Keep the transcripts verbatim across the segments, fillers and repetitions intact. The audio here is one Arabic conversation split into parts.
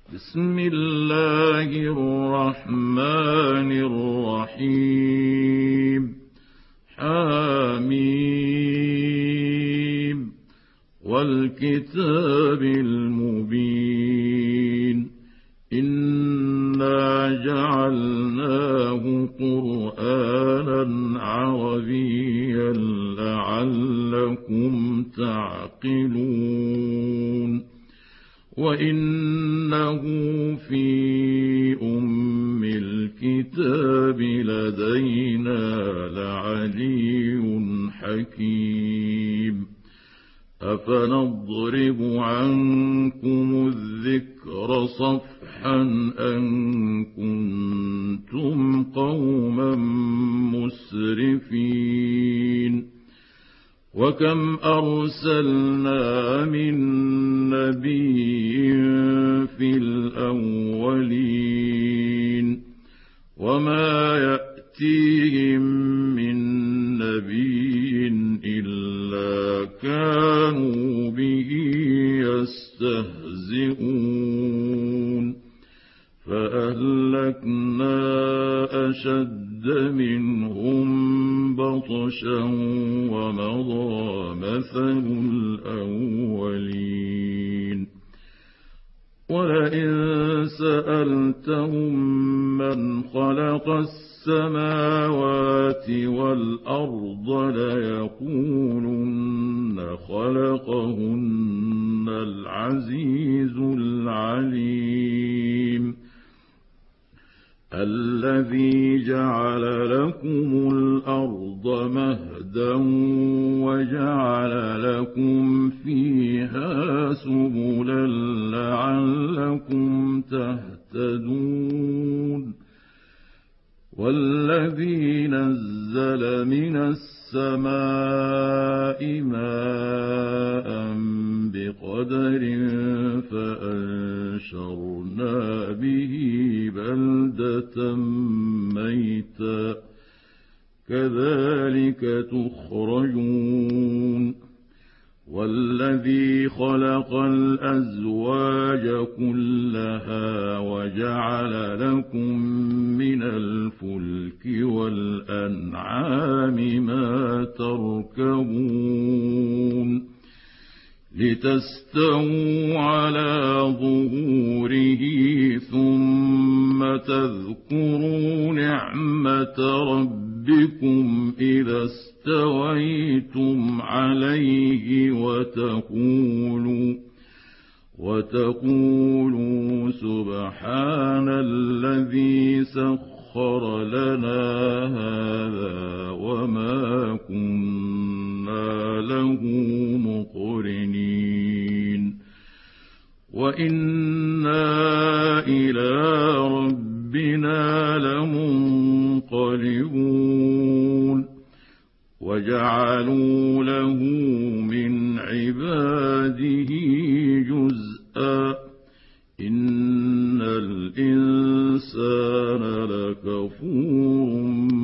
بسم الله الرحمن الرحيم حميم والكتاب المبين إنا جعلناه قرآنا عربيا لعلكم تعقلون وإنه في أم الكتاب لدينا لعلي حكيم أفنضرب عنكم الذكر صفحا أن كنتم قوما مسرفين وكم أرسلنا من نبي في الأولين وما يأتيهم من نبي إلا كانوا به يستهزئون فأهلكنا أشد منهم بطشا ومضى مثل الأولين ولئن سألتهم من خلق السماوات والأرض ليقولن خلقهن العزيز العليم الذي جعل لكم الأرض مهدا وجعل لكم فيها سبلا لعلكم تهتدون والذي نزل من السماء ماء بقدر فأنشرنا به بلدة ميتا كذلك تخرجون والذي خلق الأزواج كلها وجعل لكم من الفلك والأنعام ما تركبون لتستووا على ظهوره ثم تذكروا نعمة ربكم إذا استويتم عليه وتقولوا وتقولوا سبحان الذي سخر لنا هذا وما كنا له مقرنين وإنا إلى ربنا لمنقلبون وجعلوا له من عباده جزءا إن الإنسان لكفور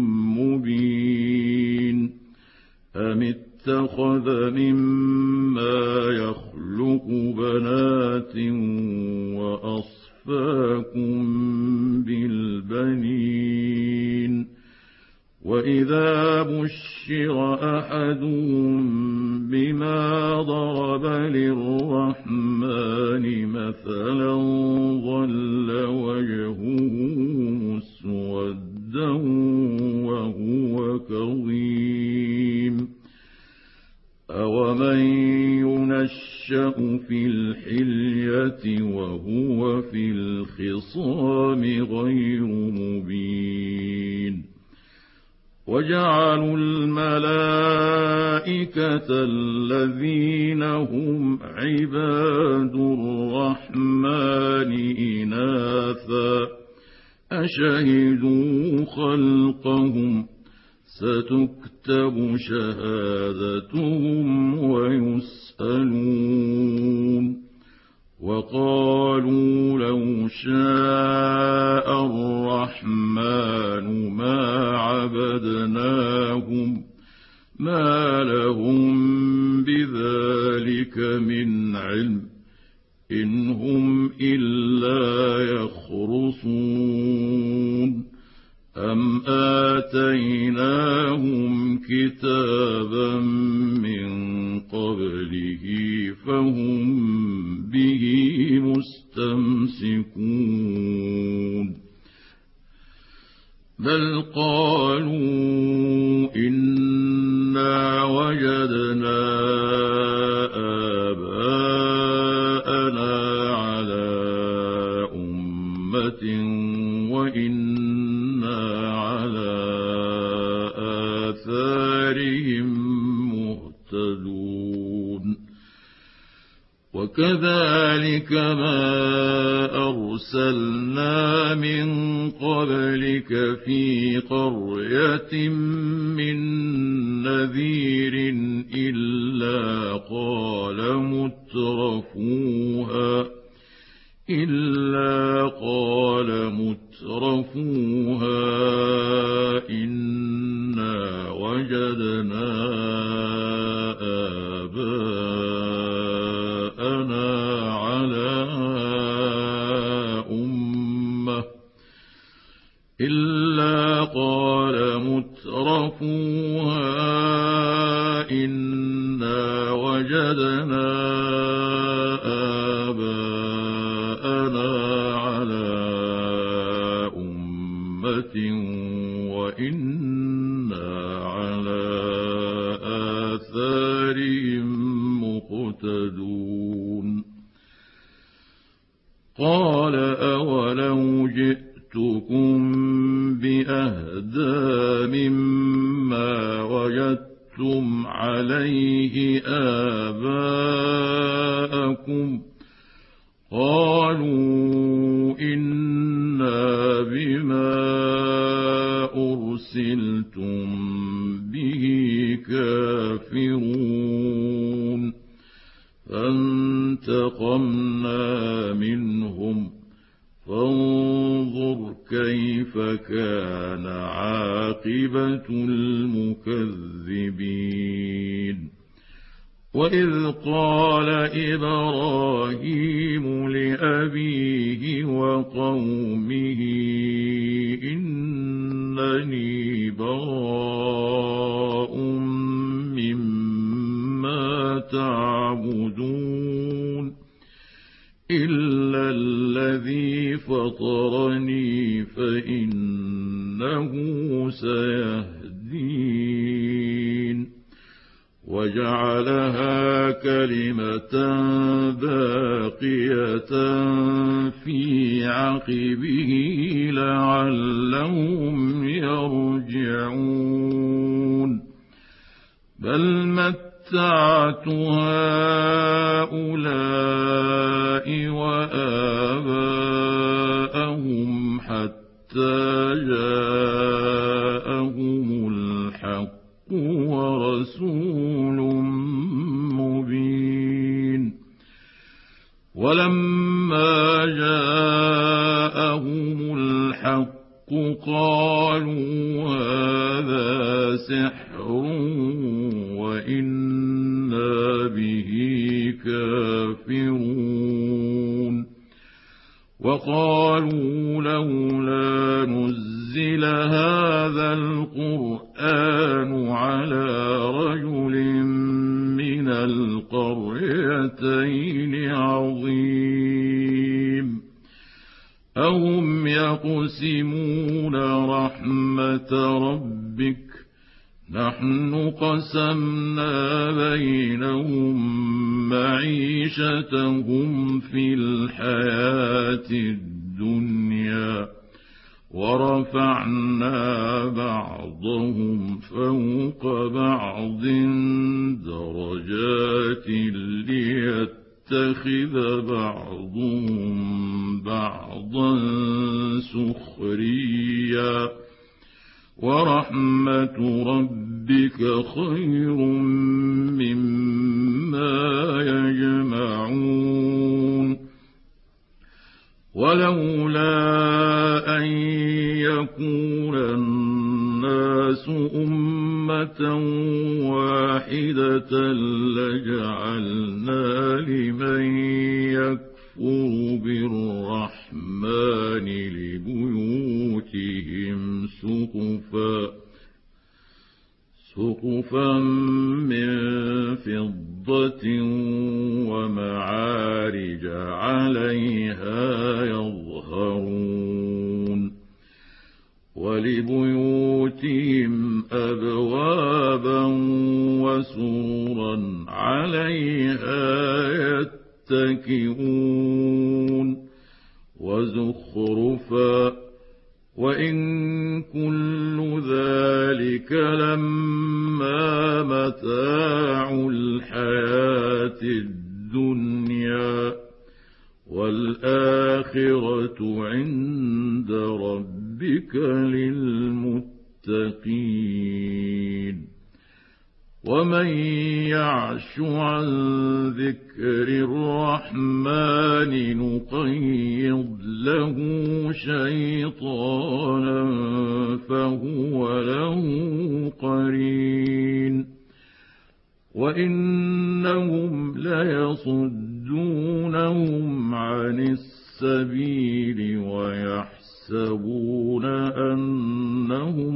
مبين أم اتخذ مما يخلق بنات وأصفاكم بالبنين وإذا بشر أحدهم بما ضرب للرحمن مثلا ظل وجهه مسودا وهو كظيم أومن ينشأ في الحلية وهو في الخصام غير مبين وجعلوا الملائكة الذين هم عباد الرحمن إناثا أشهدوا خلقهم ستكتب شهادتهم ويسألون وقالوا لو شاء الرحمن ما عبدناهم ما لهم بذلك من علم إن هم إلا إلا يخرصون أم آتيناهم كتابا من قبله فهم به مستمسكون بل قالوا إنا وجدنا آباءنا على أمة وإنا على آثارهم مهتدون وكذلك ما أرسلنا من قبلك في قرية من نذير إلا قال مترفوها إلا قال مترفوها إنا وجدنا آباءنا على أمة إلا قال مترفوها إنا وجدنا آباءنا على أمة وإنا على آثارهم مقتدون قال أولو جئتكم بأهدى مما وجدتم عليه آباءكم قالوا إنا بما أرسلتم به كافرون فانتقمنا منهم فانظر كيف كان عاقبة المكذبين وإذ قال إبراهيم لأبيه وقومه إنني براء مما تعبدون إلا الذي فطرني فإنه سيهدين وجعلها كلمة باقية في عقبه لعلهم يرجعون بل متعت هؤلاء وآباءهم حتى جاءهم الحق ورسول مبين ولما جاءهم الحق قالوا هذا سحر وإنا به كافرون وقالوا لولا نزل هذا القرآن على رجل من القريتين عظيم أهم يقسمون رحمة ربك نحن قسمنا بينهم معيشتهم في الحياة الدنيا ورفعنا بعضهم فوق بعض درجات ليتخذ بعضهم بعضا سخريا ورحمة ربك خير مما يجمعون ولولا أن يكون الناس أمة واحدة لجعلنا لمن يكفر بالرحمن الرحمن لبيوتهم سقفا سقفا من فضة ومعارج عليها يظهرون ولبيوتهم أبوابا وسورا عليها يتكئون وزخرفا وإن كل ذلك لما متاع الحياة الدنيا والآخرة عند ربك للمتقين ومن يعش عن ذكر الرحمن نقيض له شيطانا فهو له قرين وإنهم ليصدونهم عن السبيل ويحسبون أنهم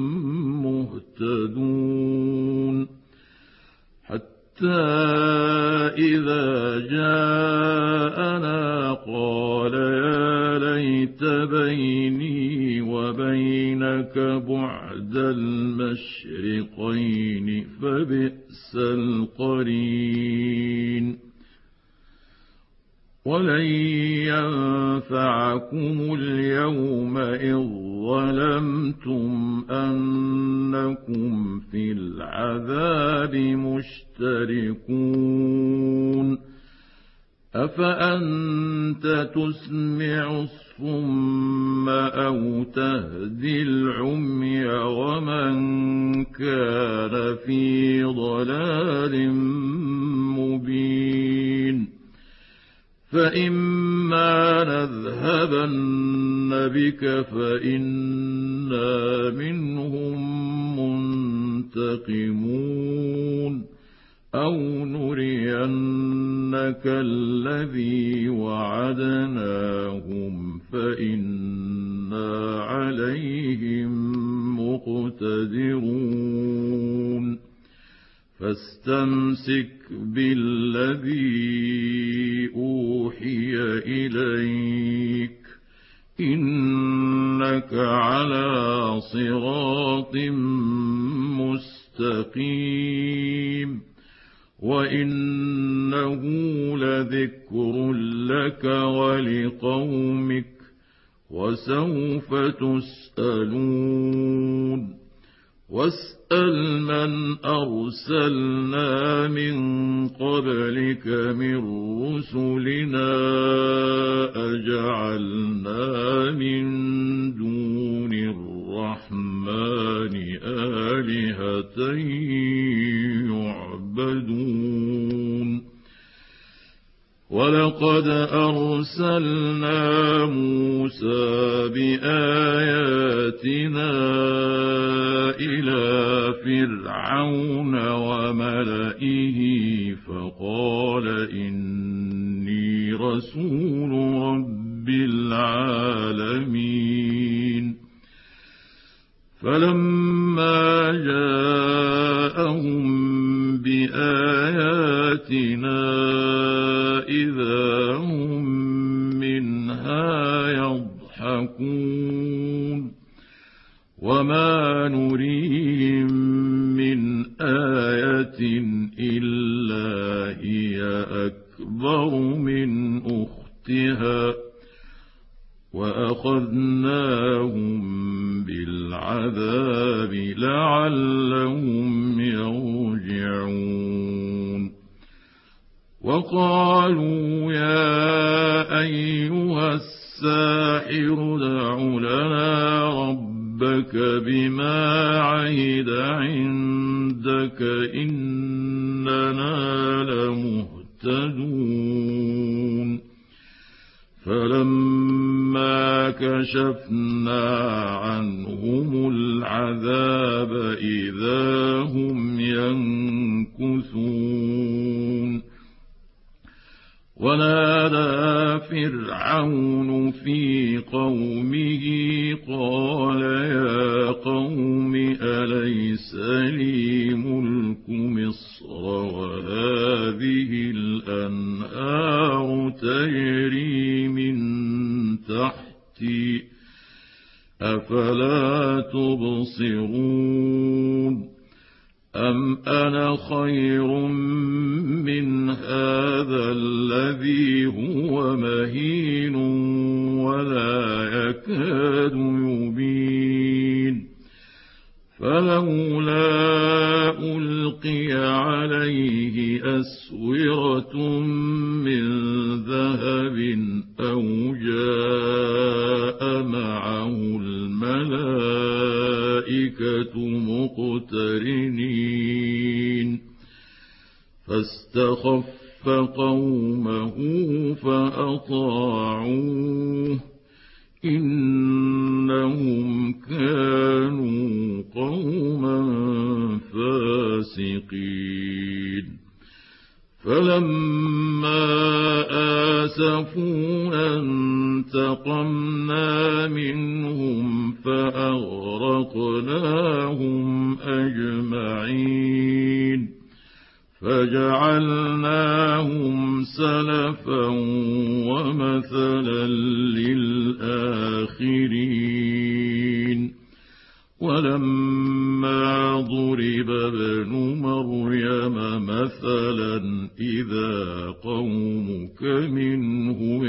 مهتدون حتى إذا جاءنا قال يا ليت بيني وبينك بعد المشرقين فبئس القرين ولن ينفعكم اليوم إذ ظلمتم أنكم في العذاب مشتركون أفأنت تسمع الصم أو تهدي العمي ومن كان في ضلال مبين فإما نذهبن بك فإنا منهم منتقمون أو نرينك الذي وعدناهم فإنا عليهم مقتدرون فاستمسك بالذي أوحي إليك إنك على صراط مستقيم وإنه لذكر لك ولقومك وسوف تسألون واسأل من أرسلنا من قبلك من رسلنا أجعلنا من دون الرحمن آلهة يعبدون ولقد أرسلنا موسى بآياتنا إلى فرعون وملئه فقال إني رسول رب العالمين فلما جاءهم بآياتنا إذا هم منها يضحكون وما نريهم من آية إلا هي أكبر من أختها وأخذناهم بالعذاب لعلهم يرجعون وقالوا يا أيها الساحر ادع لنا ربك بما عهد عندك إننا لمهتدون فلما كشفنا عنهم العذاب إذا هم ينكثون ونادى فرعون في قومه قال يا قوم أليس لي ملك مصر وهذه الأنهار تجري من تحتي أفلا تبصرون أم أنا خير من هذا الذي هو مهين ولا يكاد يبين فلولا ألقي عليه أسورة من ذهب أو جاء معه الملائكة مقترنين فاستخف قومه فأطاعوه إنهم كانوا قوما فاسقين فلما آسفونا انتقمنا منهم فأغرقناهم أجمعين فجعلناهم سلفا ومثلا للآخرين ولما ضرب ابن مريم مثلا إذا قومك منه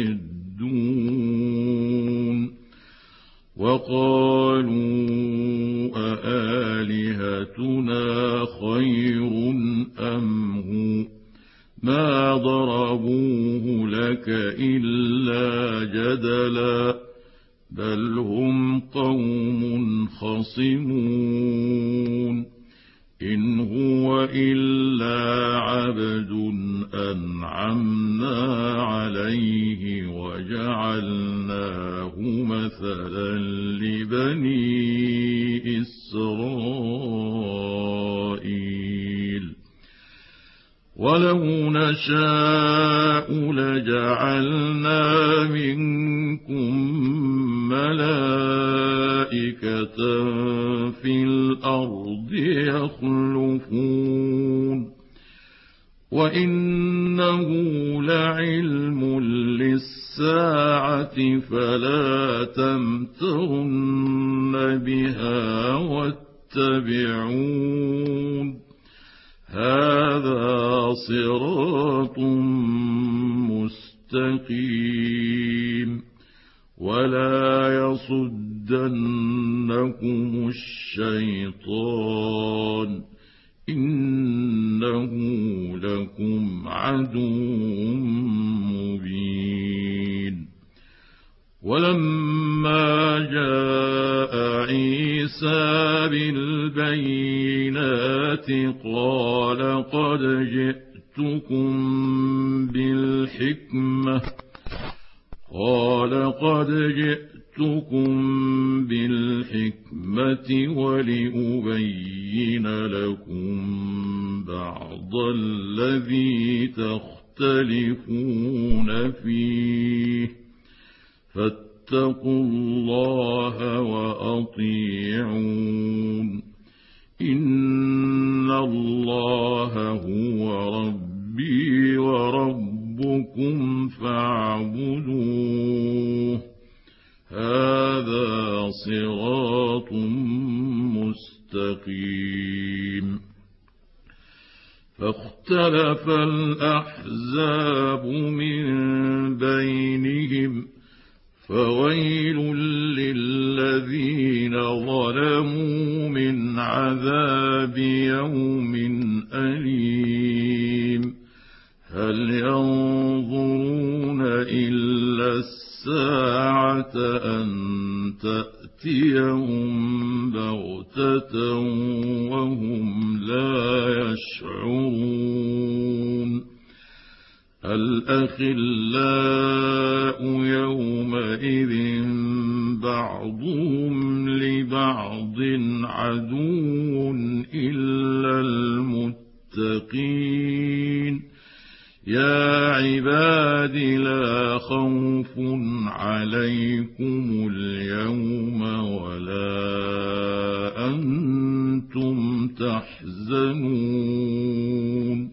يصدون وقالوا أآلهتنا خير أم هو ما ضربوه لك إلا جدلا بل هم قوم خصمون إن هو إلا عبد أنعمنا عليه وجعلناه مثلا لبني إسرائيل ولو نشاء لجعلنا منكم ملائكة في الأرض يخلفون وإنه لعلم للساعة فلا تمترن بها واتبعون هذا صراط مستقيم ولا يصدنكم الشيطان إنه لكم عدو مبين ولما جاء عيسى بالبينات قال قد جئتكم بالحكمة قال قد جئتكم بالحكمة ولأبين لكم بعض الذي تختلفون فيه فاتقوا الله وأطيعون إن الله هو ربي وربكم فاعبدوه هذا صراط مستقيم فاختلف الأحزاب من بينهم فويل للذين ظلموا من عذاب يوم أليم هل ينظرون إلا الساعة أن تأتيهم بغتة وهم لا يشعرون الأخلاء يومئذ بعضهم لبعض عدو إلا المتقين يا عباد لا خوف عليكم اليوم ولا أنتم تحزنون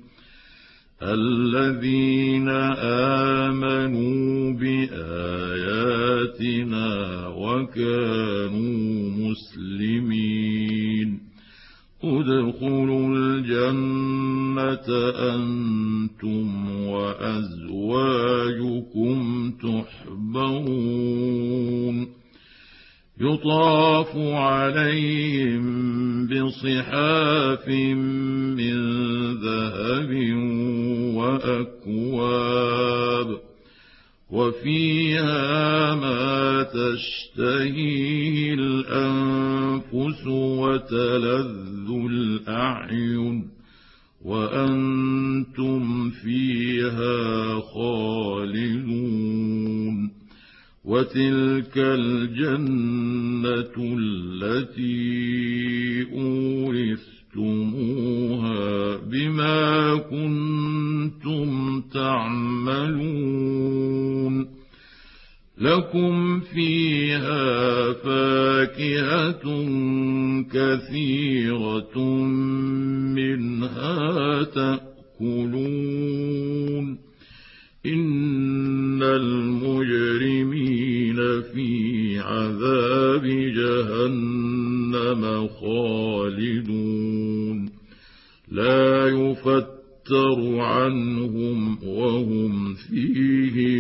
الذين آمنوا بآياتنا وكانوا مسلمين ادخلوا الجنة أنتم وأزواجكم تحبرون يطاف عليهم بصحاف من ذهب وأكواب وفيها ما تشتهيه الأنفس وتلذ الأعين وأنتم فيها خالدون وتلك الجنة التي أورثتموها بما كنتم تعملون لكم فيها فاكهة كثيرة منها تأكلون إن المجرمين في عذاب جهنم خالدون لا يفتر عنهم وهم فيه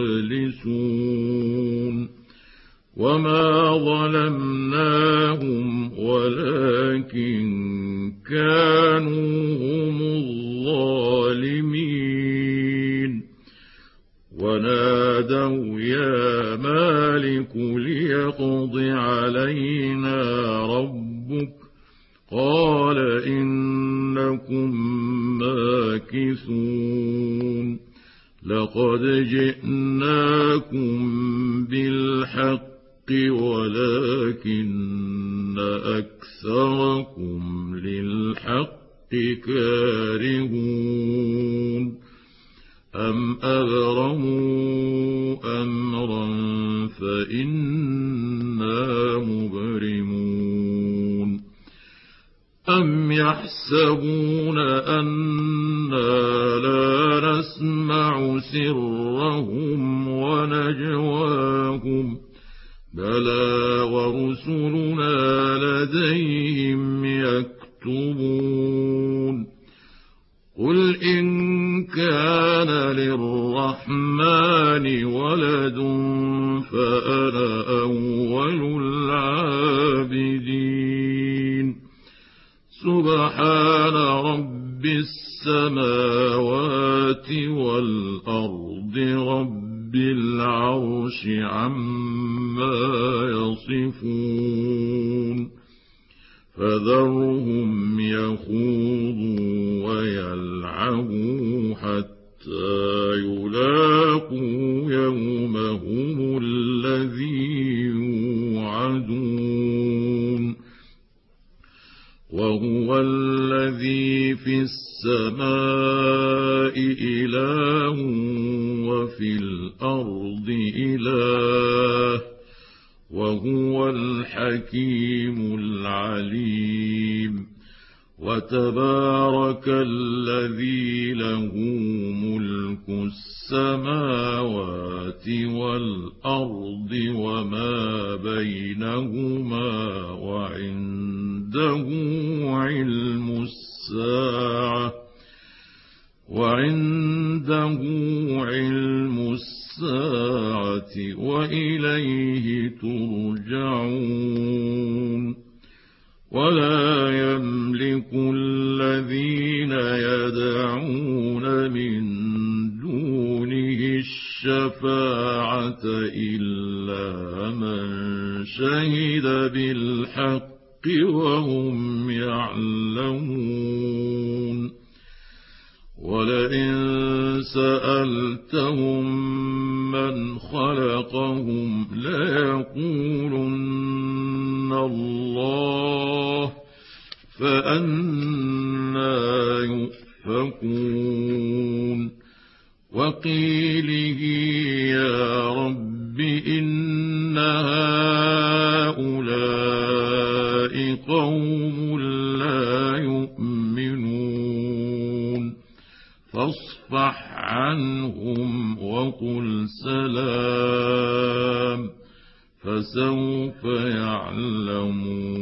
مبلسون وما ظلمناهم ولكن كانوا هم الظالمين ونادوا يا مالك ليقض علينا ربك قال إنكم ماكثون لقد جئناكم بالحق ولكن أكثركم للحق كارهون أم أبرموا أمرا فإنا مبرمون أم يحسبون أنا لا نسمع سرهم ونجواهم بلى ورسلنا لديهم يكتبون قل إن كان للرحمن ولد فأنا أول العابدين سبحان رب السماوات والأرض رب العرش عما يصفون فذرهم يخوضوا ويلعبوا حتى يلاقوا يومهم الذي يوعدون وهو الذي في السماء إله وفي الأرض إله وهو الحكيم العليم وتبارك الذي له ملك السماوات والأرض وما بينهما وعنده علم الساعة وعنده علم الساعة وإليه ترجعون ولا يملك الذين يدعون من دونه الشفاعة إلا من شهد بالحق وهم يعلمون ولئن سألتهم من خلقهم ليقولن الله فأنى يؤفكون وقيله يا رب رب إن هؤلاء قوم لا يؤمنون فاصفح عنهم وقل سلام فسوف يعلمون.